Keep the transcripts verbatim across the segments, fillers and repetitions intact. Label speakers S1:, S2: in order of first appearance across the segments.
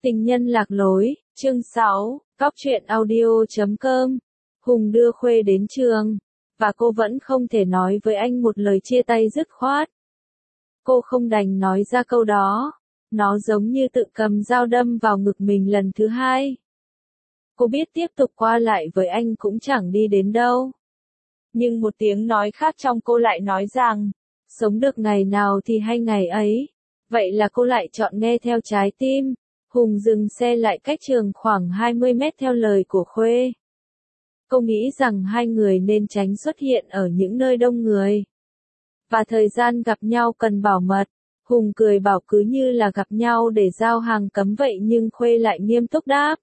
S1: Tình nhân lạc lối, chương sáu, cóc truyện audio chấm com. Hùng đưa Khuê đến trường, và cô vẫn không thể nói với anh một lời chia tay dứt khoát. Cô không đành nói ra câu đó, nó giống như tự cầm dao đâm vào ngực mình lần thứ hai. Cô biết tiếp tục qua lại với anh cũng chẳng đi đến đâu. Nhưng một tiếng nói khác trong cô lại nói rằng, sống được ngày nào thì hay ngày ấy. Vậy là cô lại chọn nghe theo trái tim. Hùng dừng xe lại cách trường khoảng hai mươi mét theo lời của Khuê. Cô nghĩ rằng hai người nên tránh xuất hiện ở những nơi đông người. Và thời gian gặp nhau cần bảo mật. Hùng cười bảo cứ như là gặp nhau để giao hàng cấm vậy, nhưng Khuê lại nghiêm túc đáp.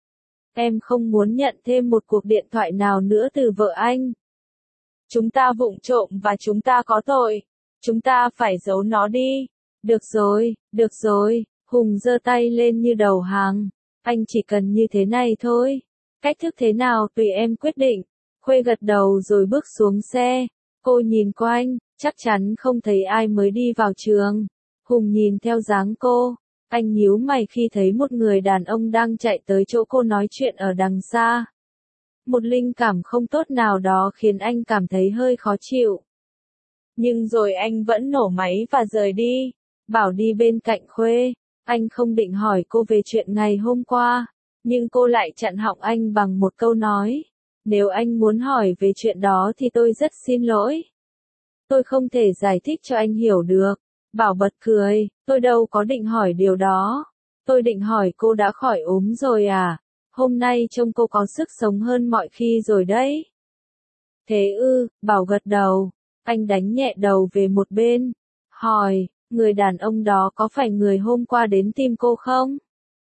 S1: Em không muốn nhận thêm một cuộc điện thoại nào nữa từ vợ anh. Chúng ta vụng trộm và chúng ta có tội. Chúng ta phải giấu nó đi. Được rồi, được rồi. Hùng giơ tay lên như đầu hàng. Anh chỉ cần như thế này thôi. Cách thức thế nào tùy em quyết định. Khuê gật đầu rồi bước xuống xe. Cô nhìn quanh, chắc chắn không thấy ai mới đi vào trường. Hùng nhìn theo dáng cô. Anh nhíu mày khi thấy một người đàn ông đang chạy tới chỗ cô nói chuyện ở đằng xa. Một linh cảm không tốt nào đó khiến anh cảm thấy hơi khó chịu. Nhưng rồi anh vẫn nổ máy và rời đi. Bảo đi bên cạnh Khuê. Anh không định hỏi cô về chuyện ngày hôm qua, nhưng cô lại chặn họng anh bằng một câu nói. Nếu anh muốn hỏi về chuyện đó thì tôi rất xin lỗi. Tôi không thể giải thích cho anh hiểu được. Bảo bật cười, tôi đâu có định hỏi điều đó. Tôi định hỏi cô đã khỏi ốm rồi à? Hôm nay trông cô có sức sống hơn mọi khi rồi đấy. Thế ư, Bảo gật đầu. Anh đánh nhẹ đầu về một bên. Hỏi. Người đàn ông đó có phải người hôm qua đến tìm cô không?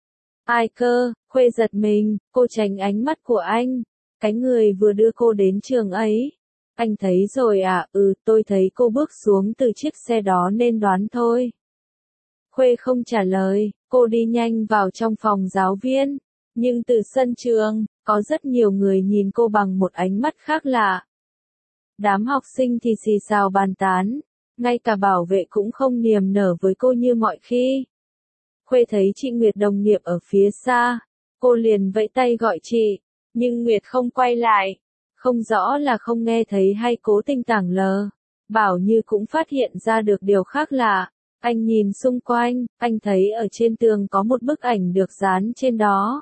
S1: Ai cơ? Khuê giật mình, cô tránh ánh mắt của anh. Cái người vừa đưa cô đến trường ấy. Anh thấy rồi à? Ừ, tôi thấy cô bước xuống từ chiếc xe đó nên đoán thôi. Khuê không trả lời, cô đi nhanh vào trong phòng giáo viên. Nhưng từ sân trường, có rất nhiều người nhìn cô bằng một ánh mắt khác lạ. Đám học sinh thì xì xào bàn tán. Ngay cả bảo vệ cũng không niềm nở với cô như mọi khi. Khuê thấy chị Nguyệt đồng nghiệp ở phía xa. Cô liền vẫy tay gọi chị. Nhưng Nguyệt không quay lại. Không rõ là không nghe thấy hay cố tình tảng lờ. Bảo như cũng phát hiện ra được điều khác lạ. Anh nhìn xung quanh, anh thấy ở trên tường có một bức ảnh được dán trên đó.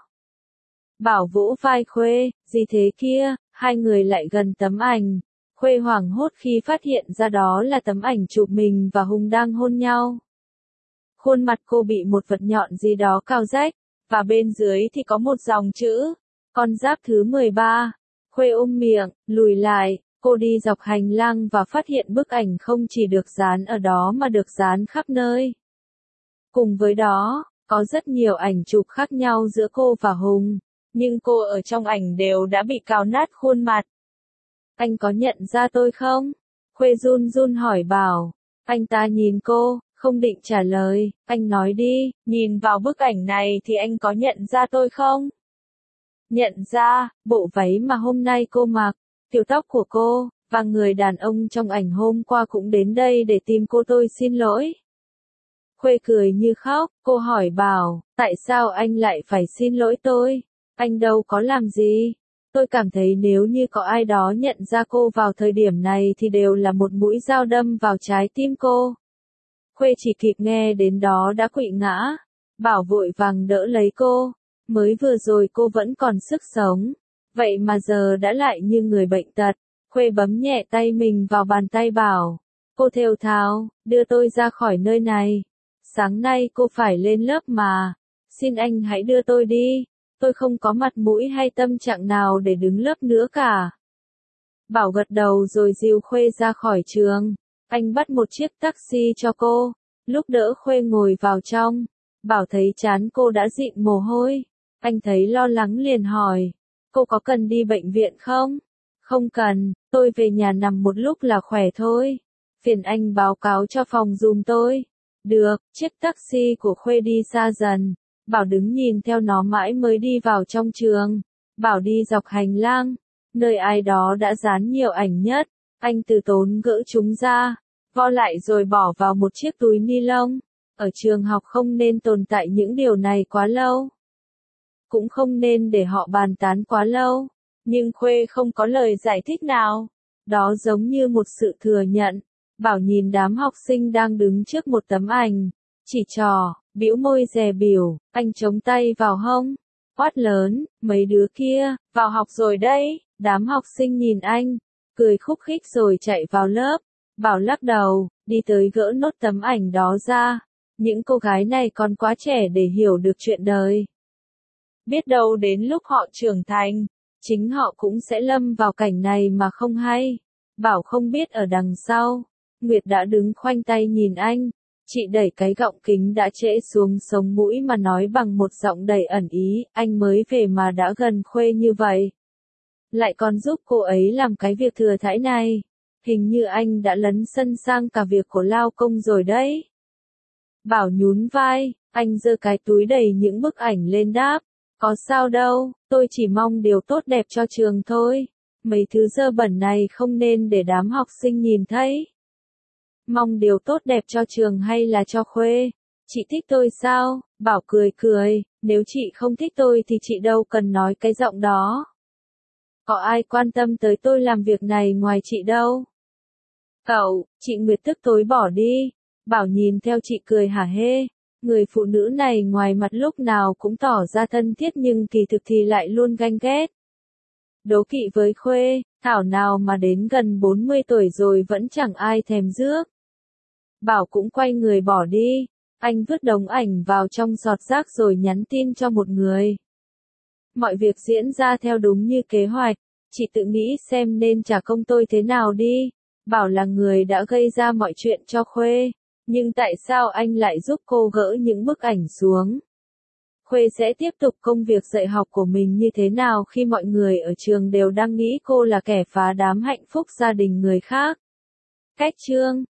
S1: Bảo vỗ vai Khuê, gì thế kia, hai người lại gần tấm ảnh. Khuê hoảng hốt khi phát hiện ra đó là tấm ảnh chụp mình và Hùng đang hôn nhau. Khuôn mặt cô bị một vật nhọn gì đó cào rách, và bên dưới thì có một dòng chữ, con giáp thứ mười ba. Khuê ôm miệng, lùi lại, cô đi dọc hành lang và phát hiện bức ảnh không chỉ được dán ở đó mà được dán khắp nơi. Cùng với đó, có rất nhiều ảnh chụp khác nhau giữa cô và Hùng, nhưng cô ở trong ảnh đều đã bị cào nát khuôn mặt. Anh có nhận ra tôi không? Khuê run run hỏi Bảo. Anh ta nhìn cô, không định trả lời. Anh nói đi, nhìn vào bức ảnh này thì anh có nhận ra tôi không? Nhận ra, bộ váy mà hôm nay cô mặc, kiểu tóc của cô, và người đàn ông trong ảnh hôm qua cũng đến đây để tìm cô. Tôi xin lỗi. Khuê cười như khóc, cô hỏi Bảo, tại sao anh lại phải xin lỗi tôi? Anh đâu có làm gì. Tôi cảm thấy nếu như có ai đó nhận ra cô vào thời điểm này thì đều là một mũi dao đâm vào trái tim cô. Khuê chỉ kịp nghe đến đó đã quỵ ngã. Bảo vội vàng đỡ lấy cô. Mới vừa rồi cô vẫn còn sức sống. Vậy mà giờ đã lại như người bệnh tật. Khuê bấm nhẹ tay mình vào bàn tay Bảo. Cô thều thào, đưa tôi ra khỏi nơi này. Sáng nay cô phải lên lớp mà. Xin anh hãy đưa tôi đi. Tôi không có mặt mũi hay tâm trạng nào để đứng lớp nữa cả. Bảo gật đầu rồi dìu Khuê ra khỏi trường. Anh bắt một chiếc taxi cho cô. Lúc đỡ Khuê ngồi vào trong. Bảo thấy trán cô đã dịn mồ hôi. Anh thấy lo lắng liền hỏi. Cô có cần đi bệnh viện không? Không cần, tôi về nhà nằm một lúc là khỏe thôi. Phiền anh báo cáo cho phòng giùm tôi. Được, chiếc taxi của Khuê đi xa dần. Bảo đứng nhìn theo nó mãi mới đi vào trong trường. Bảo đi dọc hành lang, nơi ai đó đã dán nhiều ảnh nhất. Anh từ tốn gỡ chúng ra, vo lại rồi bỏ vào một chiếc túi ni lông. Ở trường học không nên tồn tại những điều này quá lâu. Cũng không nên để họ bàn tán quá lâu. Nhưng Khuê không có lời giải thích nào. Đó giống như một sự thừa nhận. Bảo nhìn đám học sinh đang đứng trước một tấm ảnh. Chỉ trò, bĩu môi dè biểu, anh chống tay vào hông. Quát lớn, mấy đứa kia, vào học rồi đấy. Đám học sinh nhìn anh, cười khúc khích rồi chạy vào lớp. Bảo lắc đầu, đi tới gỡ nốt tấm ảnh đó ra. Những cô gái này còn quá trẻ để hiểu được chuyện đời. Biết đâu đến lúc họ trưởng thành, chính họ cũng sẽ lâm vào cảnh này mà không hay. Bảo không biết ở đằng sau, Nguyệt đã đứng khoanh tay nhìn anh. Chị đẩy cái gọng kính đã trễ xuống sống mũi mà nói bằng một giọng đầy ẩn ý, anh mới về mà đã gần Khuê như vậy. Lại còn giúp cô ấy làm cái việc thừa thãi này. Hình như anh đã lấn sân sang cả việc của lao công rồi đấy. Bảo nhún vai, anh giơ cái túi đầy những bức ảnh lên đáp. Có sao đâu, tôi chỉ mong điều tốt đẹp cho trường thôi. Mấy thứ dơ bẩn này không nên để đám học sinh nhìn thấy. Mong điều tốt đẹp cho trường hay là cho Khuê? Chị thích tôi sao? Bảo cười cười, nếu chị không thích tôi thì chị đâu cần nói cái giọng đó. Có ai quan tâm tới tôi làm việc này ngoài chị đâu? Cậu, chị Nguyệt tức tối bỏ đi. Bảo nhìn theo chị cười hả hê. Người phụ nữ này ngoài mặt lúc nào cũng tỏ ra thân thiết nhưng kỳ thực thì lại luôn ganh ghét. Đố kỵ với Khuê, thảo nào mà đến gần bốn mươi tuổi rồi vẫn chẳng ai thèm rước. Bảo cũng quay người bỏ đi. Anh vứt đống ảnh vào trong giọt rác rồi nhắn tin cho một người. Mọi việc diễn ra theo đúng như kế hoạch. Chị tự nghĩ xem nên trả công tôi thế nào đi. Bảo là người đã gây ra mọi chuyện cho Khuê. Nhưng tại sao anh lại giúp cô gỡ những bức ảnh xuống? Khuê sẽ tiếp tục công việc dạy học của mình như thế nào khi mọi người ở trường đều đang nghĩ cô là kẻ phá đám hạnh phúc gia đình người khác? Cách chương